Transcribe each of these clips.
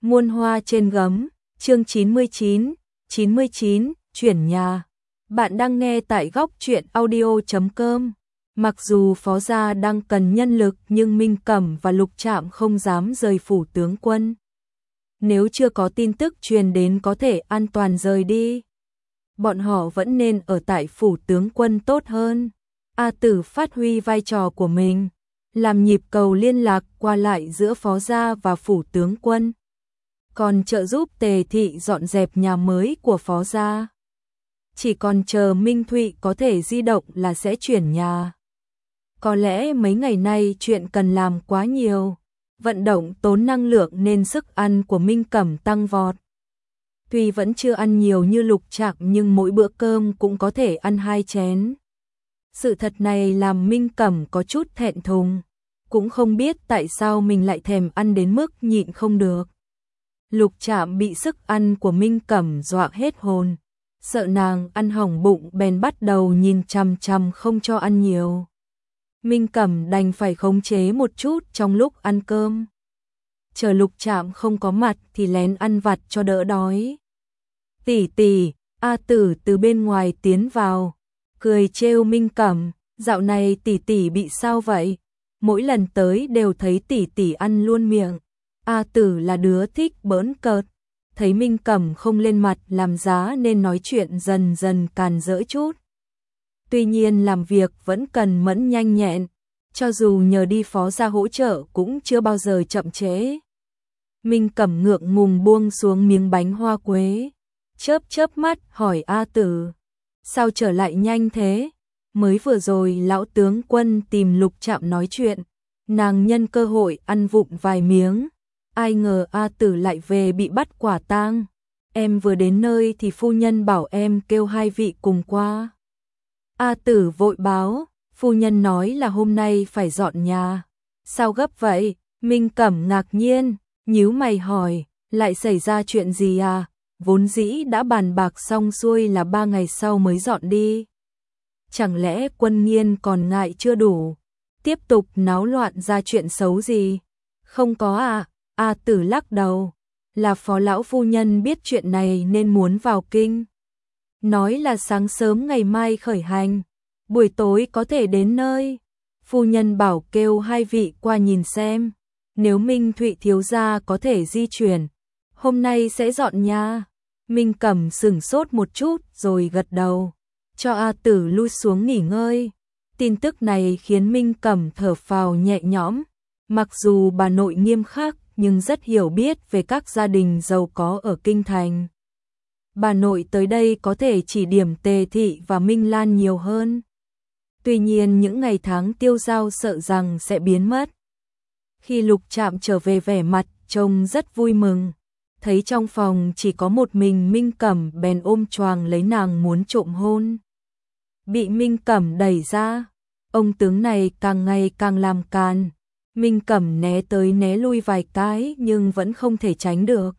Muôn hoa trên gấm, chương 99, chuyển nhà. Bạn đang nghe tại góc truyện audio.com. Mặc dù phó gia đang cần nhân lực nhưng Minh Cẩm và Lục Trạm không dám rời phủ tướng quân. Nếu chưa có tin tức truyền đến có thể an toàn rời đi. Bọn họ vẫn nên ở tại phủ tướng quân tốt hơn. A Tử phát huy vai trò của mình, làm nhịp cầu liên lạc qua lại giữa phó gia và phủ tướng quân. Còn trợ giúp Tề Thị dọn dẹp nhà mới của phó gia. Chỉ còn chờ Minh Thụy có thể di động là sẽ chuyển nhà. Có lẽ mấy ngày nay chuyện cần làm quá nhiều, vận động tốn năng lượng nên sức ăn của Minh Cẩm tăng vọt. Tuy vẫn chưa ăn nhiều như Lục Trạm nhưng mỗi bữa cơm cũng có thể ăn 2 chén. Sự thật này làm Minh Cẩm có chút thẹn thùng, cũng không biết tại sao mình lại thèm ăn đến mức nhịn không được. Lục Trạm bị sức ăn của Minh Cẩm dọa hết hồn, sợ nàng ăn hỏng bụng bèn bắt đầu nhìn chằm chằm không cho ăn nhiều. Minh Cẩm đành phải khống chế một chút trong lúc ăn cơm. Chờ Lục Trạm không có mặt thì lén ăn vặt cho đỡ đói. Tỷ tỷ, A Tử từ bên ngoài tiến vào, cười trêu Minh Cẩm, dạo này tỷ tỷ bị sao vậy? Mỗi lần tới đều thấy tỷ tỷ ăn luôn miệng. A Tử là đứa thích bỡn cợt, thấy Minh Cẩm không lên mặt làm giá nên nói chuyện dần dần càn rỡ chút. Tuy nhiên làm việc vẫn cần mẫn nhanh nhẹn, cho dù nhờ đi phó gia hỗ trợ cũng chưa bao giờ chậm trễ. Minh Cẩm ngượng ngùng buông xuống miếng bánh hoa quế, chớp mắt hỏi A Tử, sao trở lại nhanh thế? Mới vừa rồi lão tướng quân tìm Lục Trạm nói chuyện, nàng nhân cơ hội ăn vụng vài miếng. Ai ngờ A Tử lại về bị bắt quả tang. Em vừa đến nơi thì phu nhân bảo em kêu 2 vị cùng qua. A Tử vội báo, phu nhân nói là hôm nay phải dọn nhà. Sao gấp vậy? Minh Cẩm ngạc nhiên, nhíu mày hỏi, lại xảy ra chuyện gì à? Vốn dĩ đã bàn bạc xong xuôi là 3 ngày sau mới dọn đi. Chẳng lẽ Quân Nghiên còn ngại chưa đủ, tiếp tục náo loạn ra chuyện xấu gì? Không có à? A Tử lắc đầu, là phó lão phu nhân biết chuyện này nên muốn vào kinh. Nói là sáng sớm ngày mai khởi hành, buổi tối có thể đến nơi. Phu nhân bảo kêu 2 vị qua nhìn xem, nếu Minh Thụy thiếu gia có thể di chuyển, hôm nay sẽ dọn nhà. Minh Cẩm sửng sốt một chút rồi gật đầu, cho A Tử lui xuống nghỉ ngơi. Tin tức này khiến Minh Cẩm thở phào nhẹ nhõm, mặc dù bà nội nghiêm khắc nhưng rất hiểu biết về các gia đình giàu có ở kinh thành. Bà nội tới đây có thể chỉ điểm Tề Thị và Minh Lan nhiều hơn. Tuy nhiên những ngày tháng tiêu dao sợ rằng sẽ biến mất. Khi Lục Trạm trở về vẻ mặt trông rất vui mừng, thấy trong phòng chỉ có một mình Minh Cẩm bèn ôm choàng lấy nàng muốn trộm hôn. Bị Minh Cẩm đẩy ra, ông tướng này càng ngày càng làm càn. Minh Cẩm né tới né lui vài cái nhưng vẫn không thể tránh được.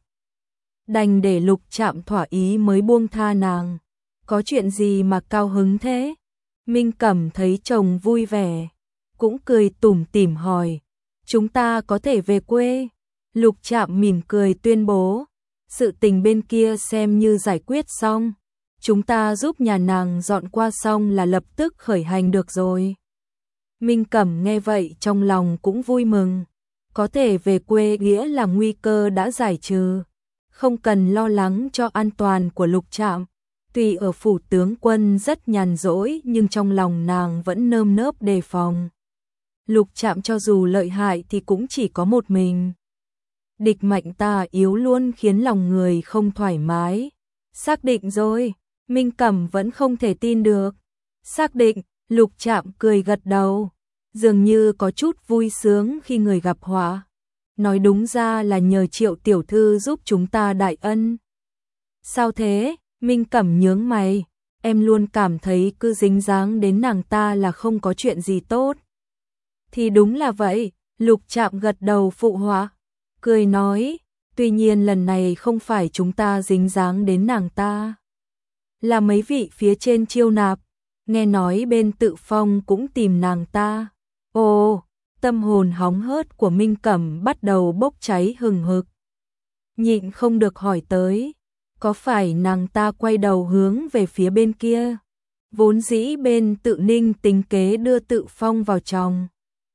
Đành để Lục Trạm thỏa ý mới buông tha nàng. Có chuyện gì mà cao hứng thế? Minh Cẩm thấy chồng vui vẻ, cũng cười tủm tỉm hỏi, chúng ta có thể về quê. Lục Trạm mỉm cười tuyên bố, sự tình bên kia xem như giải quyết xong. Chúng ta giúp nhà nàng dọn qua xong là lập tức khởi hành được rồi. Minh Cẩm nghe vậy trong lòng cũng vui mừng, có thể về quê nghĩa là nguy cơ đã giải trừ, không cần lo lắng cho an toàn của Lục Trạm. Tuy ở phủ tướng quân rất nhàn rỗi nhưng trong lòng nàng vẫn nơm nớp đề phòng. Lục Trạm cho dù lợi hại thì cũng chỉ có một mình. Địch mạnh ta yếu luôn khiến lòng người không thoải mái. Xác định rồi, Minh Cẩm vẫn không thể tin được. Xác định, Lục Trạm cười gật đầu, dường như có chút vui sướng khi người gặp họa. Nói đúng ra là nhờ Triệu tiểu thư giúp chúng ta đại ân. Sao thế? Minh Cẩm nhướng mày, em luôn cảm thấy cứ dính dáng đến nàng ta là không có chuyện gì tốt. Thì đúng là vậy, Lục Trạm gật đầu phụ họa, cười nói, tuy nhiên lần này không phải chúng ta dính dáng đến nàng ta, là mấy vị phía trên chiêu nạp, nghe nói bên Tự Phong cũng tìm nàng ta. Ồ, tâm hồn hóng hớt của Minh Cẩm bắt đầu bốc cháy hừng hực. nhịn không được hỏi tới, có phải nàng ta quay đầu hướng về phía bên kia? Vốn dĩ bên Tự Ninh tính kế đưa Tự Phong vào chồng.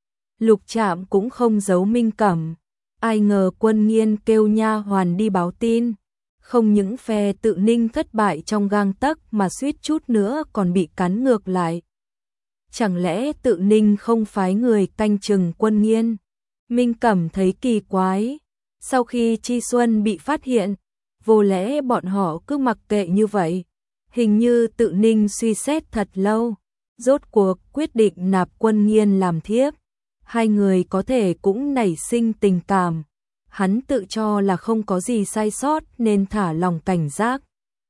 Lục Trạm cũng không giấu Minh Cẩm, ai ngờ Quân Nghiên kêu nha hoàn đi báo tin, không những phe Tự Ninh thất bại trong gang tấc mà suýt chút nữa còn bị cắn ngược lại. Chẳng lẽ Tự Ninh không phái người canh chừng Quân Nghiên? Minh Cẩm thấy kỳ quái, sau khi Chi Xuân bị phát hiện, vô lẽ bọn họ cứ mặc kệ như vậy. Hình như Tự Ninh suy xét thật lâu, rốt cuộc quyết định nạp Quân Nghiên làm thiếp. Hai người có thể cũng nảy sinh tình cảm. Hắn tự cho là không có gì sai sót nên thả lòng cảnh giác.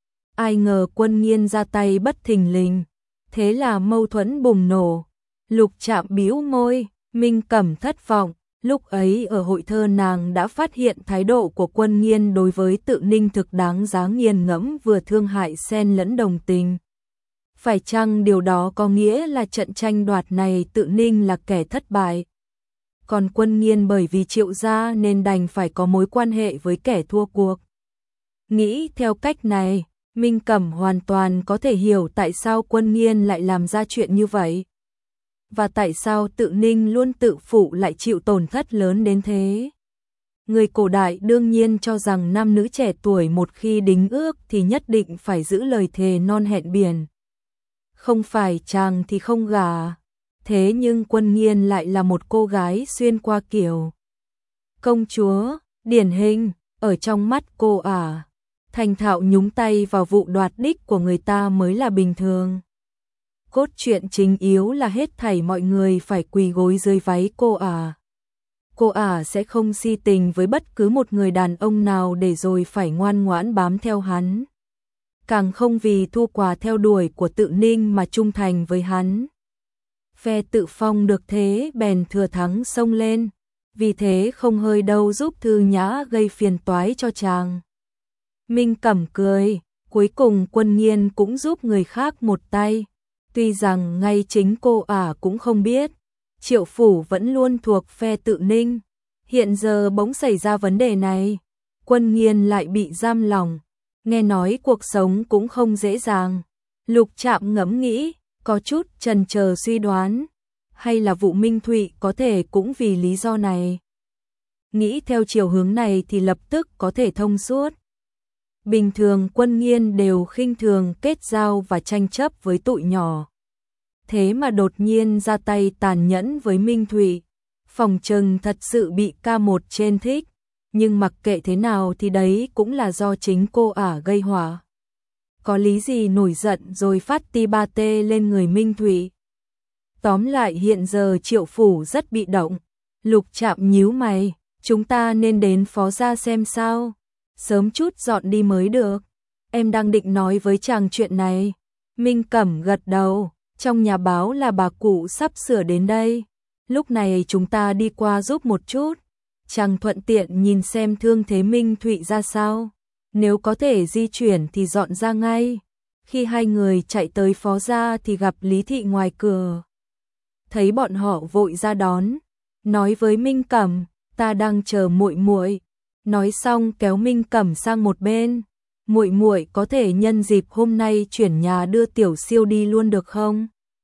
Ai ngờ Quân Nghiên ra tay bất thình lình, thế là mâu thuẫn bùng nổ. Lục Trạm bĩu môi, Minh Cẩm thất vọng. Lúc ấy ở hội thơ nàng đã phát hiện thái độ của Quân Nghiên đối với Tự Ninh thực đáng giá nghiền ngẫm, vừa thương hại xen lẫn đồng tình. Phải chăng điều đó có nghĩa là trận tranh đoạt này Tự Ninh là kẻ thất bại? Còn Quân Nghiên bởi vì Triệu gia nên đành phải có mối quan hệ với kẻ thua cuộc. Nghĩ theo cách này, Minh Cẩm hoàn toàn có thể hiểu tại sao Quân Nghiên lại làm ra chuyện như vậy. Và tại sao Tự Ninh luôn tự phụ lại chịu tổn thất lớn đến thế. Người cổ đại đương nhiên cho rằng nam nữ trẻ tuổi một khi đính ước thì nhất định phải giữ lời thề non hẹn biển. Không phải chàng thì không gả. Thế nhưng Quân Nghiên lại là một cô gái xuyên qua kiểu công chúa, điển hình, ở trong mắt cô ả. Thành thạo nhúng tay vào vụ đoạt đích của người ta mới là bình thường. Cốt truyện chính yếu là hết thảy mọi người phải quỳ gối dưới váy cô ả. Cô ả sẽ không si tình với bất cứ một người đàn ông nào để rồi phải ngoan ngoãn bám theo hắn. Càng không vì thua quà theo đuổi của Tự Ninh mà trung thành với hắn. Phe Tự Phong được thế bèn thừa thắng xông lên, vì thế không hơi đâu giúp Thư Nhã gây phiền toái cho chàng. Minh Cẩm cười, cuối cùng Quân Nghiên cũng giúp người khác một tay. Tuy rằng ngay chính cô ả cũng không biết, Triệu phủ vẫn luôn thuộc phe Tự Ninh. Hiện giờ bỗng xảy ra vấn đề này, Quân Nghiên lại bị giam lỏng. Nghe nói cuộc sống cũng không dễ dàng. Lục Trạm ngẫm nghĩ, có chút chần chờ suy đoán, hay là vụ Minh Thụy có thể cũng vì lý do này. Nghĩ theo chiều hướng này thì lập tức có thể thông suốt. Bình thường Quân Nghiên đều khinh thường kết giao và tranh chấp với tụi nhỏ. Thế mà đột nhiên ra tay tàn nhẫn với Minh Thụy, phòng trừng thật sự bị K1 trên thích. Nhưng mặc kệ thế nào thì đấy cũng là do chính cô ả gây họa. Có lý gì nổi giận rồi phát ti ba tê lên người Minh Thụy. Tóm lại hiện giờ Triệu phủ rất bị động. Lục Trạm nhíu mày, chúng ta nên đến phó gia xem sao. Sớm chút dọn đi mới được. Em đang định nói với chàng chuyện này. Minh Cẩm gật đầu, trong nhà báo là bà cụ sắp sửa đến đây. Lúc này chúng ta đi qua giúp một chút. Chàng thuận tiện nhìn xem thương thế Minh Thụy ra sao. Nếu có thể di chuyển thì dọn ra ngay. Khi hai người chạy tới phó gia thì gặp Lý Thị ngoài cửa. Thấy bọn họ vội ra đón, nói với Minh Cẩm, ta đang chờ muội muội. Nói xong kéo Minh Cẩm sang một bên. Muội muội có thể nhân dịp hôm nay chuyển nhà đưa Tiểu Siêu đi luôn được không?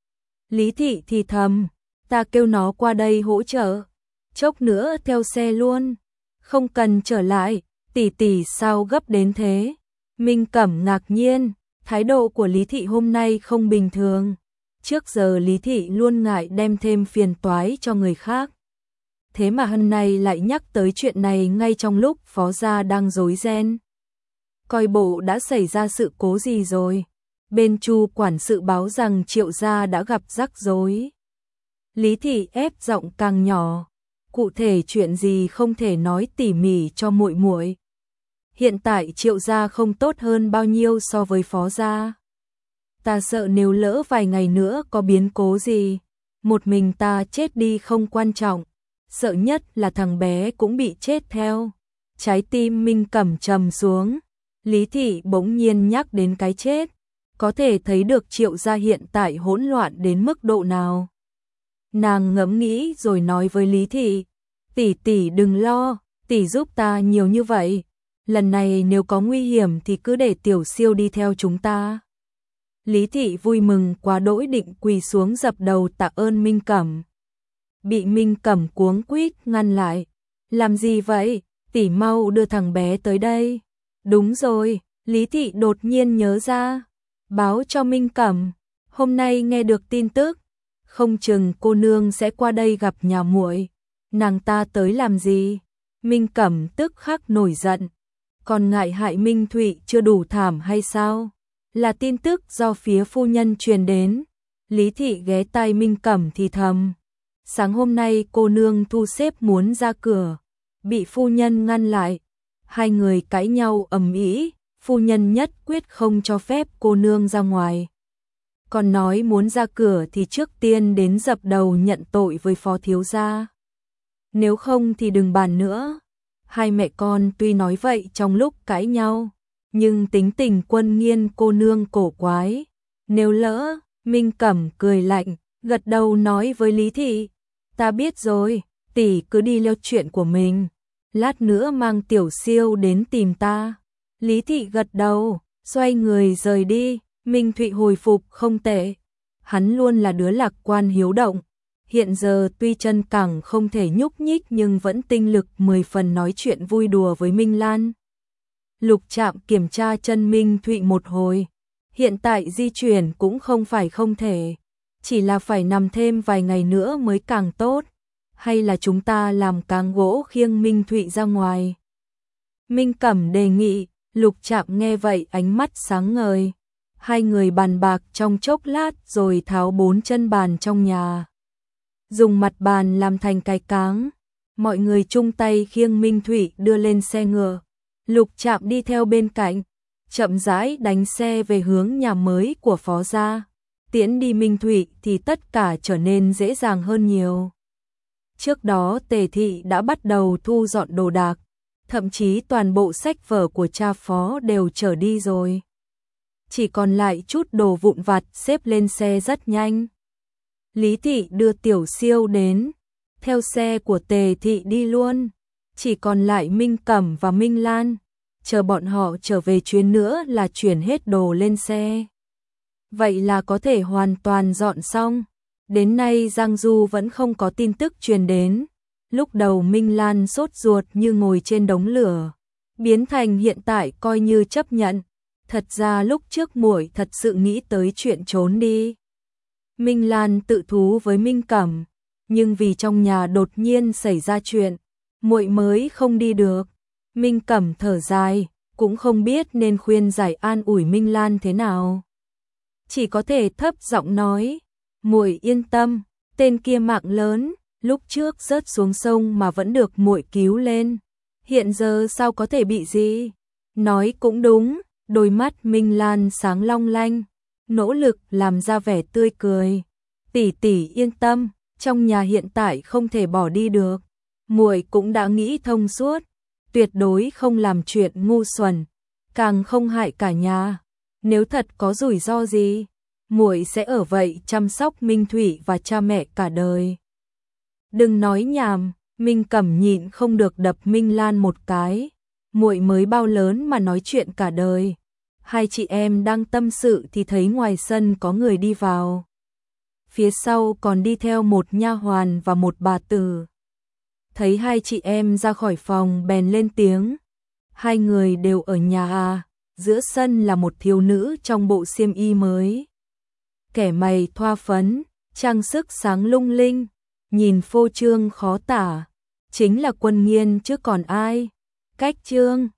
Lý Thị thì thầm, ta kêu nó qua đây hỗ trợ. Chốc nữa theo xe luôn. Không cần trở lại, tỷ tỷ sao gấp đến thế? Minh Cẩm ngạc nhiên, thái độ của Lý Thị hôm nay không bình thường. Trước giờ Lý Thị luôn ngại đem thêm phiền toái cho người khác. Thế mà hôm nay lại nhắc tới chuyện này ngay trong lúc phó gia đang rối ren. Coi bộ đã xảy ra sự cố gì rồi. Bên Chu quản sự báo rằng Triệu gia đã gặp rắc rối. Lý Thị ép giọng càng nhỏ. Cụ thể chuyện gì không thể nói tỉ mỉ cho muội muội. Hiện tại Triệu gia không tốt hơn bao nhiêu so với phó gia. Ta sợ nếu lỡ vài ngày nữa có biến cố gì, một mình ta chết đi không quan trọng, sợ nhất là thằng bé cũng bị chết theo. Trái tim Minh Cẩm trầm xuống, Lý Thị bỗng nhiên nhắc đến cái chết, có thể thấy được Triệu gia hiện tại hỗn loạn đến mức độ nào. Nàng ngẫm nghĩ rồi nói với Lý Thị, tỷ tỷ đừng lo, tỷ giúp ta nhiều như vậy, lần này nếu có nguy hiểm thì cứ để Tiểu Siêu đi theo chúng ta. Lý Thị vui mừng quá đỗi định quỳ xuống dập đầu tạ ơn Minh Cẩm. Bị Minh Cẩm cuống quýt ngăn lại. Làm gì vậy? Tỷ mau đưa thằng bé tới đây. Đúng rồi, Lý Thị đột nhiên nhớ ra. Báo cho Minh Cẩm, hôm nay nghe được tin tức, không chừng cô nương sẽ qua đây gặp nhà muội. Nàng ta tới làm gì? Minh Cẩm tức khắc nổi giận. Còn ngại hại Minh Thụy chưa đủ thảm hay sao? Là tin tức do phía phu nhân truyền đến. Lý Thị ghé tai Minh Cẩm thì thầm. Sáng hôm nay cô nương thu xếp muốn ra cửa, bị phu nhân ngăn lại. Hai người cãi nhau ầm ĩ, phu nhân nhất quyết không cho phép cô nương ra ngoài. Còn nói muốn ra cửa thì trước tiên đến dập đầu nhận tội với phó thiếu gia. Nếu không thì đừng bàn nữa. Hai mẹ con tuy nói vậy trong lúc cãi nhau, nhưng tính tình Quân Nghiên cô nương cổ quái. Nếu lỡ, Minh Cẩm cười lạnh, gật đầu nói với Lý Thị. Ta biết rồi, tỷ cứ đi lo chuyện của mình. Lát nữa mang Tiểu Siêu đến tìm ta. Lý Thị gật đầu, xoay người rời đi. Minh Thụy hồi phục không tệ. Hắn luôn là đứa lạc quan hiếu động. Hiện giờ tuy chân cẳng không thể nhúc nhích nhưng vẫn tinh lực 10 phần nói chuyện vui đùa với Minh Lan. Lục Trạm kiểm tra chân Minh Thụy một hồi. Hiện tại di chuyển cũng không phải không thể. Chỉ là phải nằm thêm vài ngày nữa mới càng tốt. Hay là chúng ta làm cáng gỗ khiêng Minh Thụy ra ngoài? Minh Cẩm đề nghị. Lục Trạm nghe vậy ánh mắt sáng ngời. Hai người bàn bạc trong chốc lát rồi tháo 4 chân bàn trong nhà. Dùng mặt bàn làm thành cái cáng. Mọi người chung tay khiêng Minh Thụy đưa lên xe ngựa. Lục Trạm đi theo bên cạnh, chậm rãi đánh xe về hướng nhà mới của phó gia. Tiễn đi Minh Thụy thì tất cả trở nên dễ dàng hơn nhiều. Trước đó Tề Thị đã bắt đầu thu dọn đồ đạc, thậm chí toàn bộ sách vở của cha phó đều chở đi rồi. Chỉ còn lại chút đồ vụn vặt xếp lên xe rất nhanh. Lý Thị đưa Tiểu Siêu đến, theo xe của Tề Thị đi luôn. Chỉ còn lại Minh Cẩm và Minh Lan, chờ bọn họ trở về chuyến nữa là chuyển hết đồ lên xe. Vậy là có thể hoàn toàn dọn xong. Đến nay Giang Du vẫn không có tin tức truyền đến. Lúc đầu Minh Lan sốt ruột như ngồi trên đống lửa, biến thành hiện tại coi như chấp nhận. Thật ra lúc trước muội thật sự nghĩ tới chuyện trốn đi. Minh Lan tự thú với Minh Cẩm, nhưng vì trong nhà đột nhiên xảy ra chuyện, muội mới không đi được. Minh Cẩm thở dài, cũng không biết nên khuyên giải an ủi Minh Lan thế nào. Chỉ có thể thấp giọng nói, muội yên tâm, tên kia mạng lớn, lúc trước rớt xuống sông mà vẫn được muội cứu lên. Hiện giờ sao có thể bị gì? Nói cũng đúng, đôi mắt Minh Lan sáng long lanh, nỗ lực làm ra vẻ tươi cười. Tỷ tỷ yên tâm, trong nhà hiện tại không thể bỏ đi được. Muội cũng đã nghĩ thông suốt, tuyệt đối không làm chuyện ngu xuẩn, càng không hại cả nhà. Nếu thật có rủi ro gì, muội sẽ ở vậy chăm sóc Minh Thụy và cha mẹ cả đời. Đừng nói nhảm, Minh Cẩm nhịn không được đập Minh Lan một cái. Muội mới bao lớn mà nói chuyện cả đời. Hai chị em đang tâm sự thì thấy ngoài sân có người đi vào. Phía sau còn đi theo một nha hoàn và một bà tử. Thấy hai chị em ra khỏi phòng bèn lên tiếng. Hai người đều ở nhà à? Giữa sân là một thiếu nữ trong bộ xiêm y mới. Kẻ mày thoa phấn, trang sức sáng lung linh, nhìn phô trương khó tả. Chính là Quân Nghiên chứ còn ai. Cách trương,